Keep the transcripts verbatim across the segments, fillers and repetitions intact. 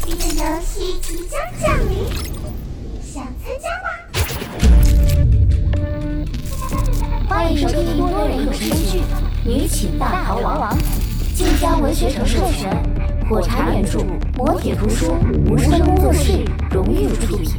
这个游戏即将降临，想参加吗？ 欢迎收听多人有声剧《女寝大逃亡》，晋江文学城授权，火柴原著，磨铁图书，无声工作室荣誉出品。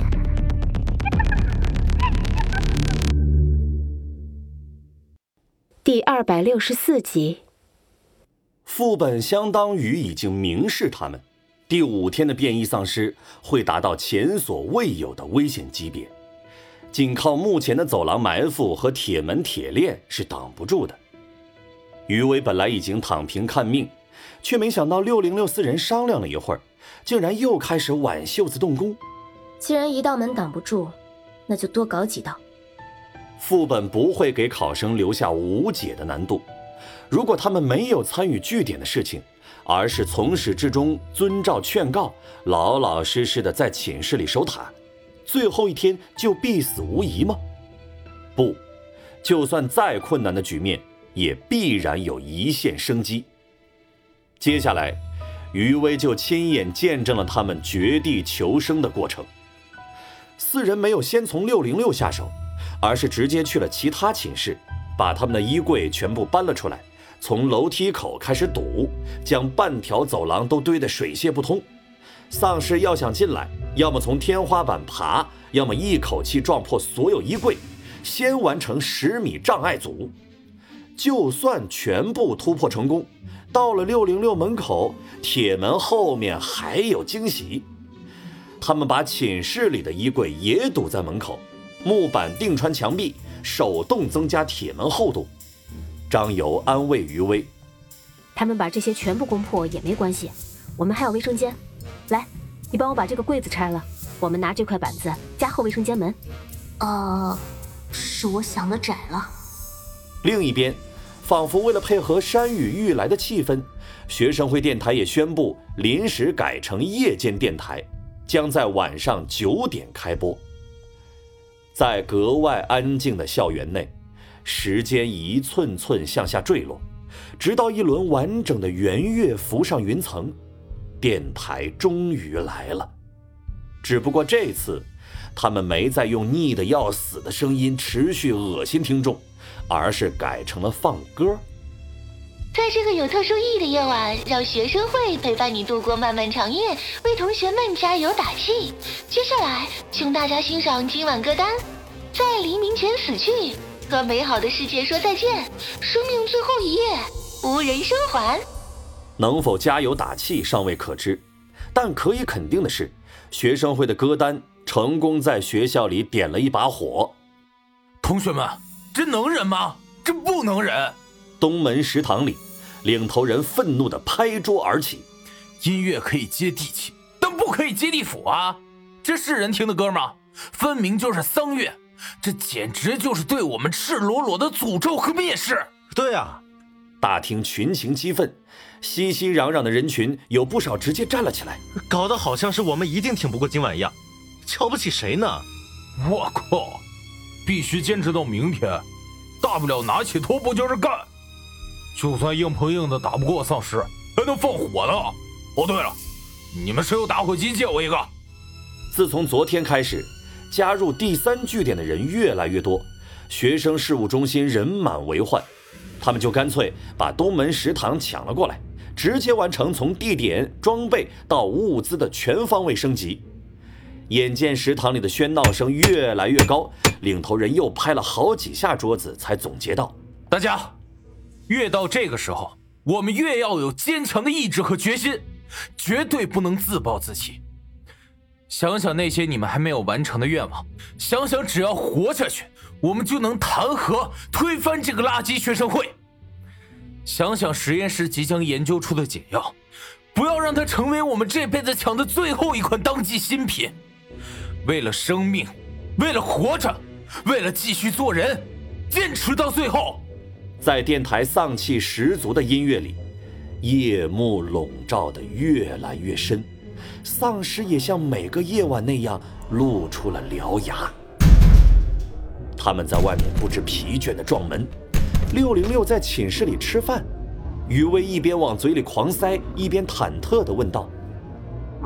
第二百六十四集。 副本相当于已经明示他们，第五天的变异丧尸会达到前所未有的危险级别，仅靠目前的走廊埋伏和铁门铁链是挡不住的。余威本来已经躺平看命，却没想到六零六四人商量了一会儿，竟然又开始挽袖子动工。 既然一道门挡不住，那就多搞几道。 副本不会给考生留下无解的难度，如果他们没有参与据点的事情，而是从始至终遵照劝告，老老实实的在寝室里守塔，最后一天就必死无疑吗？不，就算再困难的局面，也必然有一线生机。接下来，余威就亲眼见证了他们绝地求生的过程。四人没有先从六零六下手，而是直接去了其他寝室，把他们的衣柜全部搬了出来，从楼梯口开始堵，将半条走廊都堆得水泄不通。丧尸要想进来，要么从天花板爬，要么一口气撞破所有衣柜，先完成十米障碍组。就算全部突破成功，到了六零六门口，铁门后面还有惊喜。他们把寝室里的衣柜也堵在门口，木板钉穿墙壁，手动增加铁门厚度。张游安慰余威： 他们把这些全部攻破也没关系，我们还有卫生间。来，你帮我把这个柜子拆了，我们拿这块板子加厚卫生间门。 呃，是我想的窄了。 另一边，仿佛为了配合山雨欲来的气氛，学生会电台也宣布临时改成夜间电台，将在晚上九点开播。在格外安静的校园内，时间一寸寸向下坠落，直到一轮完整的圆月浮上云层，电台终于来了。只不过这次，他们没再用腻得要死的声音持续恶心听众，而是改成了放歌。 在这个有特殊意义的夜晚，让学生会陪伴你度过漫漫长夜，为同学们加油打气。接下来，请大家欣赏今晚歌单：在黎明前死去，和美好的世界说再见，生命最后一夜，无人生还。 能否加油打气尚未可知，但可以肯定的是，学生会的歌单成功在学校里点了一把火。 同学们，这能忍吗？这不能忍！ 东门食堂里，领头人愤怒地拍桌而起： 音乐可以接地气，但不可以接地府啊！这是人听的歌吗？分明就是丧乐，这简直就是对我们赤裸裸的诅咒和蔑视。 对啊， 大厅群情激愤，熙熙攘攘的人群有不少直接站了起来， 搞得好像是我们一定挺不过今晚一样，瞧不起谁呢？ 我靠，必须坚持到明天，大不了拿起拖布就是干，就算硬碰硬的打不过丧尸，还能放火呢。哦对了，你们谁有打火机借我一个？ 自从昨天开始，加入第三据点的人越来越多，学生事务中心人满为患，他们就干脆把东门食堂抢了过来，直接完成从地点、装备到物资的全方位升级。眼见食堂里的喧闹声越来越高，领头人又拍了好几下桌子，才总结道： 大家，越到这个时候，我们越要有坚强的意志和决心，绝对不能自暴自弃。想想那些你们还没有完成的愿望，想想只要活下去，我们就能弹劾推翻这个垃圾学生会。想想实验室即将研究出的解药，不要让它成为我们这辈子抢的最后一款当季新品。为了生命，为了活着，为了继续做人，坚持到最后。 在电台丧气十足的音乐里，夜幕笼罩得越来越深，丧尸也像每个夜晚那样露出了獠牙。他们在外面不知疲倦地撞门，六零六在寝室里吃饭，余威一边往嘴里狂塞，一边忐忑地问道：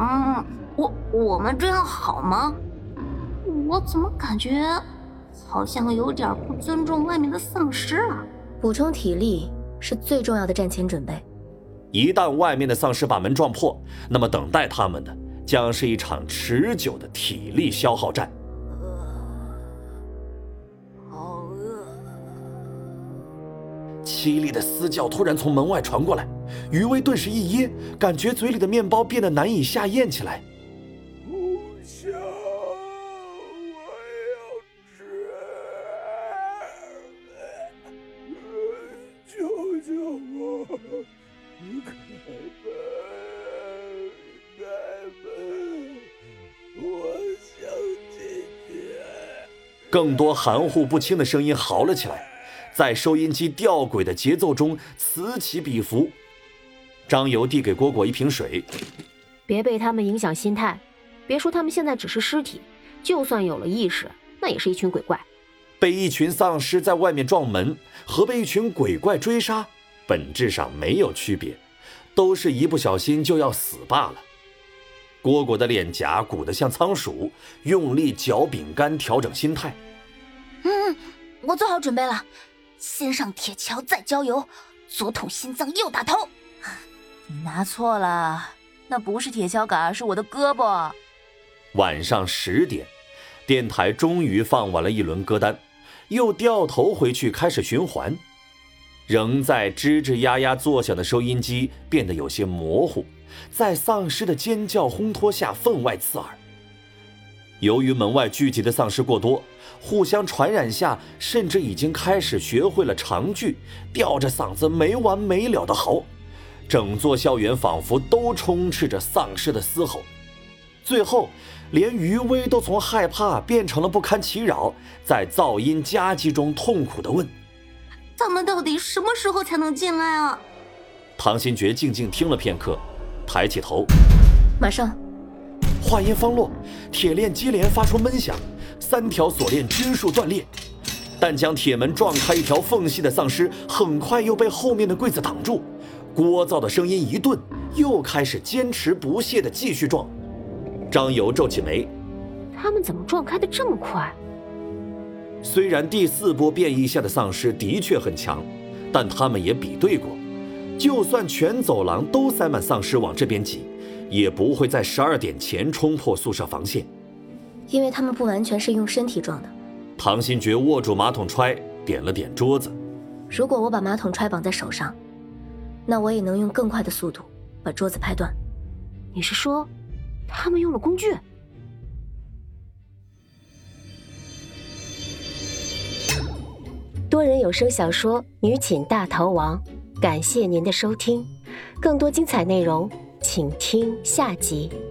嗯，我我们这样好吗？我怎么感觉好像有点不尊重外面的丧尸了？ 补充体力是最重要的战前准备。 一旦外面的丧尸把门撞破，那么等待他们的将是一场持久的体力消耗战。 好饿！ 凄厉的嘶叫突然从门外传过来，余威顿时一噎，感觉嘴里的面包变得难以下咽起来。 不行，我要吃！救救我！开门！开门！我想进去。 更多含糊不清的声音嚎了起来，在收音机吊诡的节奏中此起彼伏。张游递给蝈蝈一瓶水， 别被他们影响心态。别说他们现在只是尸体，就算有了意识，那也是一群鬼怪。 被一群丧尸在外面撞门和被一群鬼怪追杀本质上没有区别，都是一不小心就要死罢了。蝈蝈的脸颊鼓得像仓鼠，用力嚼饼干调整心态。 嗯，我做好准备了，先上铁锹，再浇油，左捅心脏，右打头。 你拿错了，那不是铁锹杆，是我的胳膊。 晚上十点，电台终于放完了一轮歌单，又掉头回去开始循环。仍在吱吱呀呀作响的收音机变得有些模糊，在丧尸的尖叫烘托下分外刺耳。由于门外聚集的丧尸过多，互相传染下，甚至已经开始学会了长句，吊着嗓子没完没了的嚎。整座校园仿佛都充斥着丧尸的嘶吼。最后连余威都从害怕变成了不堪其扰，在噪音夹击中痛苦地问： 他们到底什么时候才能进来啊？ 唐新觉静静听了片刻，抬起头， 马上。 话音方落，铁链接连发出闷响，三条锁链均数断裂。但将铁门撞开一条缝隙的丧尸很快又被后面的柜子挡住，聒噪的声音一顿，又开始坚持不懈地继续撞。张游皱起眉， 他们怎么撞开的这么快？ 虽然第四波变异下的丧尸的确很强，但他们也比对过，就算全走廊都塞满丧尸往这边挤，也不会在十二点前冲破宿舍防线。 因为他们不完全是用身体撞的。 唐新觉握住马桶揣，点了点桌子。 如果我把马桶揣绑在手上，那我也能用更快的速度把桌子拍断。 你是说他们用了工具？ 多人有声小说《女寝大逃亡》，感谢您的收听，更多精彩内容请听下集。